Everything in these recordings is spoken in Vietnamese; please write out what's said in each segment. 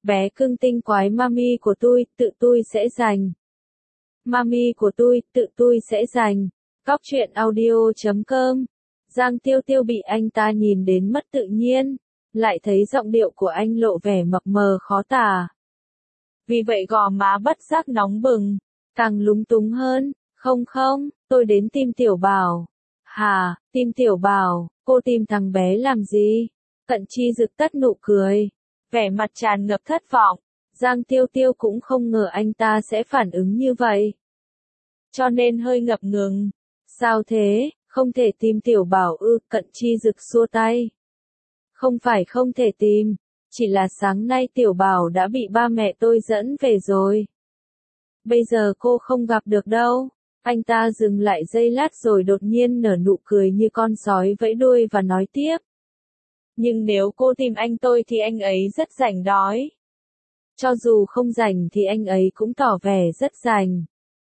Bé cưng tinh quái mami của tôi, tự tôi sẽ giành. Mami của tôi, tự tôi sẽ giành. Cóc truyện audio.com. Giang Tiêu Tiêu bị anh ta nhìn đến mất tự nhiên, lại thấy giọng điệu của anh lộ vẻ mập mờ khó tả. Vì vậy gò má bất giác nóng bừng, càng lúng túng hơn. Không, tôi đến tìm Tiểu Bảo. Hả, tìm Tiểu Bảo, cô tìm thằng bé làm gì? Cận Chi rực tắt nụ cười, vẻ mặt tràn ngập thất vọng. Giang Tiêu Tiêu cũng không ngờ anh ta sẽ phản ứng như vậy, cho nên hơi ngập ngừng. Sao thế, không thể tìm Tiểu Bảo ư? Cận Chi rực xua tay. Không phải không thể tìm, chỉ là sáng nay Tiểu Bảo đã bị ba mẹ tôi dẫn về rồi. Bây giờ cô không gặp được đâu. Anh ta dừng lại giây lát rồi đột nhiên nở nụ cười như con sói vẫy đuôi và nói tiếp. Nhưng nếu cô tìm anh tôi thì anh ấy rất rảnh đói. Cho dù không rảnh thì anh ấy cũng tỏ vẻ rất rảnh.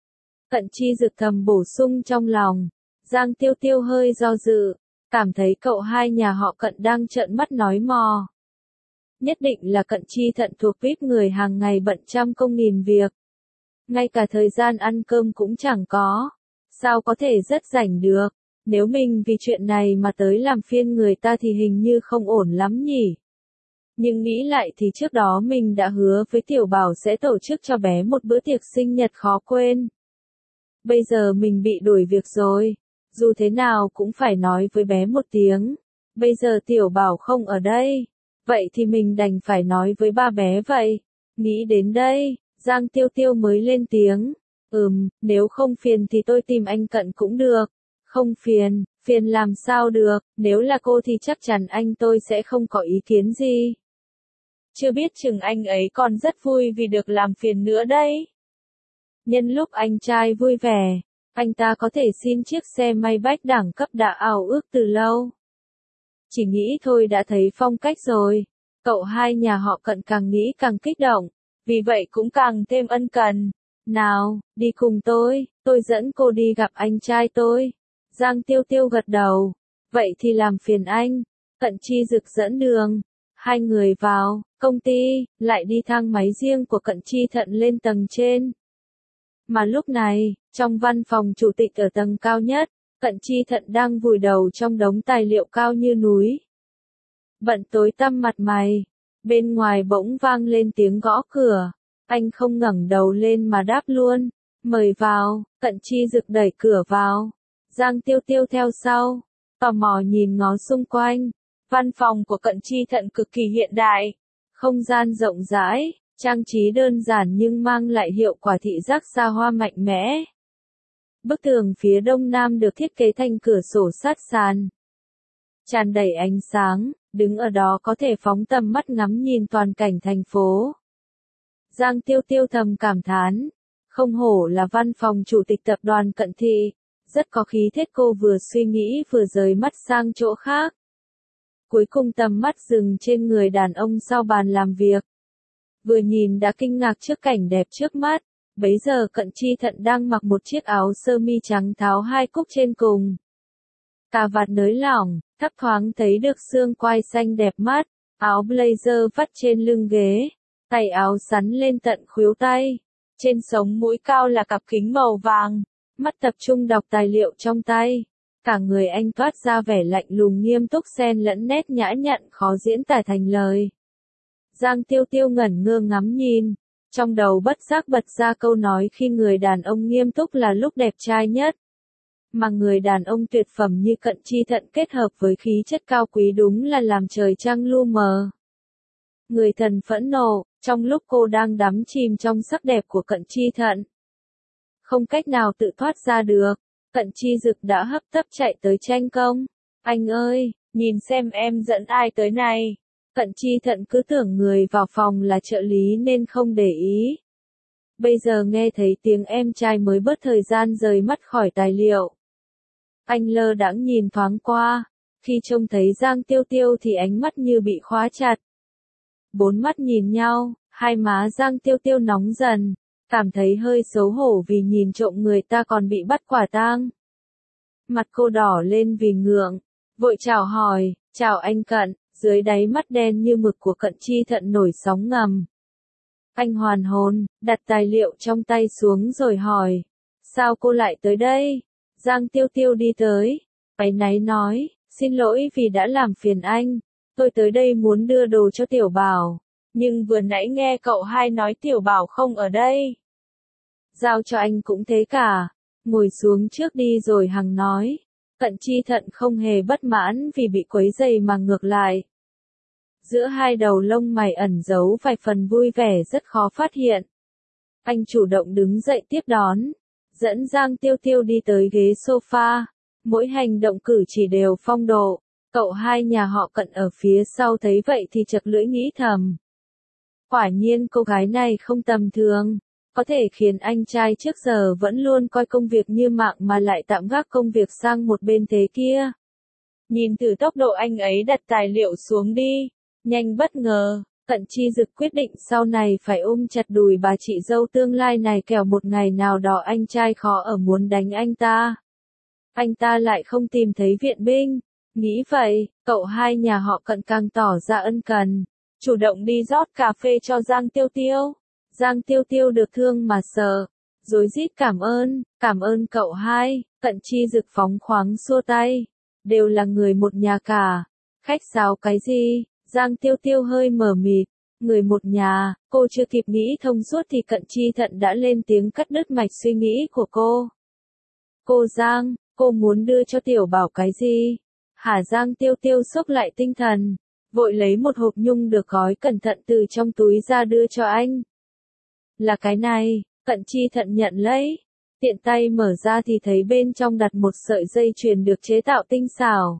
Cận Chi rực thầm bổ sung trong lòng. Giang Tiêu Tiêu hơi do dự, cảm thấy cậu hai nhà họ Cận đang trợn mắt nói mò. Nhất định là Cận Chi thận thuộc VIP người hàng ngày bận trăm công nghìn việc. Ngay cả thời gian ăn cơm cũng chẳng có. Sao có thể rất rảnh được? Nếu mình vì chuyện này mà tới làm phiên người ta thì hình như không ổn lắm nhỉ. Nhưng nghĩ lại thì trước đó mình đã hứa với Tiểu Bảo sẽ tổ chức cho bé một bữa tiệc sinh nhật khó quên. Bây giờ mình bị đuổi việc rồi. Dù thế nào cũng phải nói với bé một tiếng. Bây giờ Tiểu Bảo không ở đây. Vậy thì mình đành phải nói với ba bé vậy. Nghĩ đến đây, Giang Tiêu Tiêu mới lên tiếng. Nếu không phiền thì tôi tìm anh Cận cũng được. Không phiền, phiền làm sao được, nếu là cô thì chắc chắn anh tôi sẽ không có ý kiến gì. Chưa biết chừng anh ấy còn rất vui vì được làm phiền nữa đấy. Nhân lúc anh trai vui vẻ, anh ta có thể xin chiếc xe Maybach đẳng cấp đã ao ước từ lâu. Chỉ nghĩ thôi đã thấy phong cách rồi. Cậu hai nhà họ Cận càng nghĩ càng kích động, vì vậy cũng càng thêm ân cần. Nào, đi cùng tôi dẫn cô đi gặp anh trai tôi. Giang Tiêu Tiêu gật đầu. Vậy thì làm phiền anh. Cận Chi rực dẫn đường. Hai người vào công ty, lại đi thang máy riêng của Cận Chi thận lên tầng trên. Mà lúc này, trong văn phòng chủ tịch ở tầng cao nhất, Cận Chi thận đang vùi đầu trong đống tài liệu cao như núi. Bận tối tăm mặt mày. Bên ngoài bỗng vang lên tiếng gõ cửa. Anh không ngẩng đầu lên mà đáp luôn. Mời vào. Cận Chi rực đẩy cửa vào. Giang Tiêu Tiêu theo sau, tò mò nhìn ngó xung quanh. Văn phòng của Cận Chi thận cực kỳ hiện đại, không gian rộng rãi, trang trí đơn giản nhưng mang lại hiệu quả thị giác xa hoa mạnh mẽ. Bức tường phía đông nam được thiết kế thành cửa sổ sát sàn, tràn đầy ánh sáng, đứng ở đó có thể phóng tầm mắt ngắm nhìn toàn cảnh thành phố. Giang Tiêu Tiêu thầm cảm thán, không hổ là văn phòng chủ tịch tập đoàn Cận Thị. Rất có khí thế. Cô vừa suy nghĩ vừa rời mắt sang chỗ khác. Cuối cùng tầm mắt dừng trên người đàn ông sau bàn làm việc. Vừa nhìn đã kinh ngạc trước cảnh đẹp trước mắt. Bấy giờ Cận Chi thận đang mặc một chiếc áo sơ mi trắng tháo hai cúc trên cùng. Cà vạt nới lỏng, thấp thoáng thấy được xương quai xanh đẹp mắt. Áo blazer vắt trên lưng ghế. Tay áo sắn lên tận khuỷu tay. Trên sống mũi cao là cặp kính màu vàng. Mắt tập trung đọc tài liệu trong tay. Cả người anh toát ra vẻ lạnh lùng nghiêm túc xen lẫn nét nhã nhặn khó diễn tả thành lời. Giang Tiêu Tiêu ngẩn ngơ ngắm nhìn. Trong đầu bất giác bật ra câu nói khi người đàn ông nghiêm túc là lúc đẹp trai nhất. Mà người đàn ông tuyệt phẩm như Cận Chi thận kết hợp với khí chất cao quý đúng là làm trời trăng lu mờ. Người thần phẫn nộ, trong lúc cô đang đắm chìm trong sắc đẹp của Cận Chi thận. Không cách nào tự thoát ra được, Cận Chi rực đã hấp tấp chạy tới tranh công. Anh ơi, nhìn xem em dẫn ai tới này. Cận Chi thận cứ tưởng người vào phòng là trợ lý nên không để ý. Bây giờ nghe thấy tiếng em trai mới bớt thời gian rời mắt khỏi tài liệu. Anh lơ đãng nhìn thoáng qua, khi trông thấy Giang Tiêu Tiêu thì ánh mắt như bị khóa chặt. Bốn mắt nhìn nhau, hai má Giang Tiêu Tiêu nóng dần. Cảm thấy hơi xấu hổ vì nhìn trộm người ta còn bị bắt quả tang. Mặt cô đỏ lên vì ngượng, vội chào hỏi, chào anh Cận, dưới đáy mắt đen như mực của Cận Chi thận nổi sóng ngầm. Anh hoàn hồn, đặt tài liệu trong tay xuống rồi hỏi. Sao cô lại tới đây? Giang Tiêu Tiêu đi tới. Áy náy nói, xin lỗi vì đã làm phiền anh. Tôi tới đây muốn đưa đồ cho Tiểu Bảo. Nhưng vừa nãy nghe cậu hai nói Tiểu Bảo không ở đây. Giao cho anh cũng thế cả. Ngồi xuống trước đi rồi Hằng nói. Cận Chi Thận không hề bất mãn vì bị quấy rầy mà ngược lại. Giữa hai đầu lông mày ẩn giấu vài phần vui vẻ rất khó phát hiện. Anh chủ động đứng dậy tiếp đón, dẫn Giang Tiêu Tiêu đi tới ghế sofa. Mỗi hành động cử chỉ đều phong độ. Cậu hai nhà họ Cận ở phía sau thấy vậy thì chật lưỡi nghĩ thầm. Quả nhiên cô gái này không tầm thường. Có thể khiến anh trai trước giờ vẫn luôn coi công việc như mạng mà lại tạm gác công việc sang một bên thế kia. Nhìn từ tốc độ anh ấy đặt tài liệu xuống đi. Nhanh bất ngờ, Cận Chi Dực quyết định sau này phải ôm chặt đùi bà chị dâu tương lai này kẻo một ngày nào đó anh trai khó ở muốn đánh anh ta. Anh ta lại không tìm thấy viện binh. Nghĩ vậy, cậu hai nhà họ Cận càng tỏ ra ân cần. Chủ động đi rót cà phê cho Giang Tiêu Tiêu. Giang Tiêu Tiêu được thương mà sợ. Rối rít cảm ơn cậu hai. Cận Chi Dực phóng khoáng xua tay. Đều là người một nhà cả. Khách sáo cái gì? Giang Tiêu Tiêu hơi mờ mịt. Người một nhà, cô chưa kịp nghĩ thông suốt thì Cận Chi Thận đã lên tiếng cắt đứt mạch suy nghĩ của cô. Cô Giang, cô muốn đưa cho Tiểu Bảo cái gì? Hả? Giang Tiêu Tiêu xốc lại tinh thần. Vội lấy một hộp nhung được gói cẩn thận từ trong túi ra đưa cho anh. Là cái này. Cận Chi Thận nhận lấy. Tiện tay mở ra thì thấy bên trong đặt một sợi dây chuyền được chế tạo tinh xảo.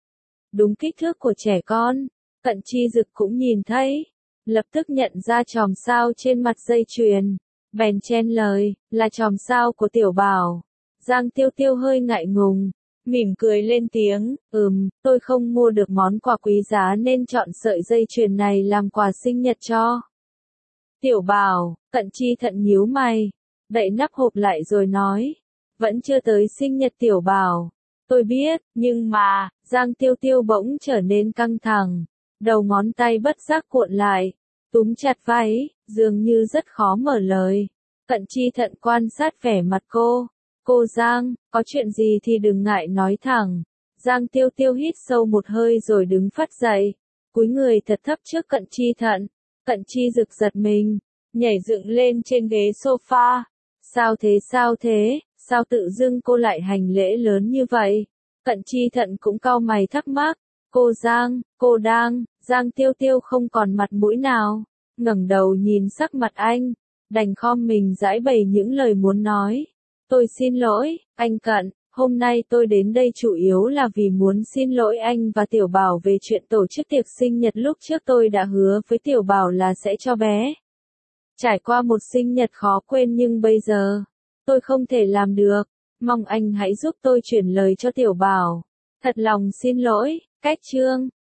Đúng kích thước của trẻ con. Cận Chi Dực cũng nhìn thấy. Lập tức nhận ra chòm sao trên mặt dây chuyền. Bèn chen lời, là chòm sao của Tiểu Bảo. Giang Tiêu Tiêu hơi ngại ngùng. Mỉm cười lên tiếng, tôi không mua được món quà quý giá nên chọn sợi dây chuyền này làm quà sinh nhật cho Tiểu Bảo. Cận Chi Thận nhíu mày, đậy nắp hộp lại rồi nói, vẫn chưa tới sinh nhật Tiểu Bảo. Tôi biết, nhưng mà, Giang Tiêu Tiêu bỗng trở nên căng thẳng, đầu ngón tay bất giác cuộn lại, túm chặt váy, dường như rất khó mở lời. Cận Chi Thận quan sát vẻ mặt cô. Cô Giang, có chuyện gì thì đừng ngại nói thẳng. Giang Tiêu Tiêu hít sâu một hơi rồi đứng phắt dậy, cúi người thật thấp trước Cận Chi Thận. Cận Chi Dực giật mình, nhảy dựng lên trên ghế sofa. Sao thế, sao tự dưng cô lại hành lễ lớn như vậy? Cận Chi Thận cũng cau mày thắc mắc. Cô Giang, Giang Tiêu Tiêu không còn mặt mũi nào, ngẩng đầu nhìn sắc mặt anh, đành khom mình giãi bày những lời muốn nói. Tôi xin lỗi, anh Cận, hôm nay tôi đến đây chủ yếu là vì muốn xin lỗi anh và Tiểu Bảo về chuyện tổ chức tiệc sinh nhật lúc trước tôi đã hứa với Tiểu Bảo là sẽ cho bé. Trải qua một sinh nhật khó quên nhưng bây giờ, tôi không thể làm được, mong anh hãy giúp tôi chuyển lời cho Tiểu Bảo. Thật lòng xin lỗi, cách chương.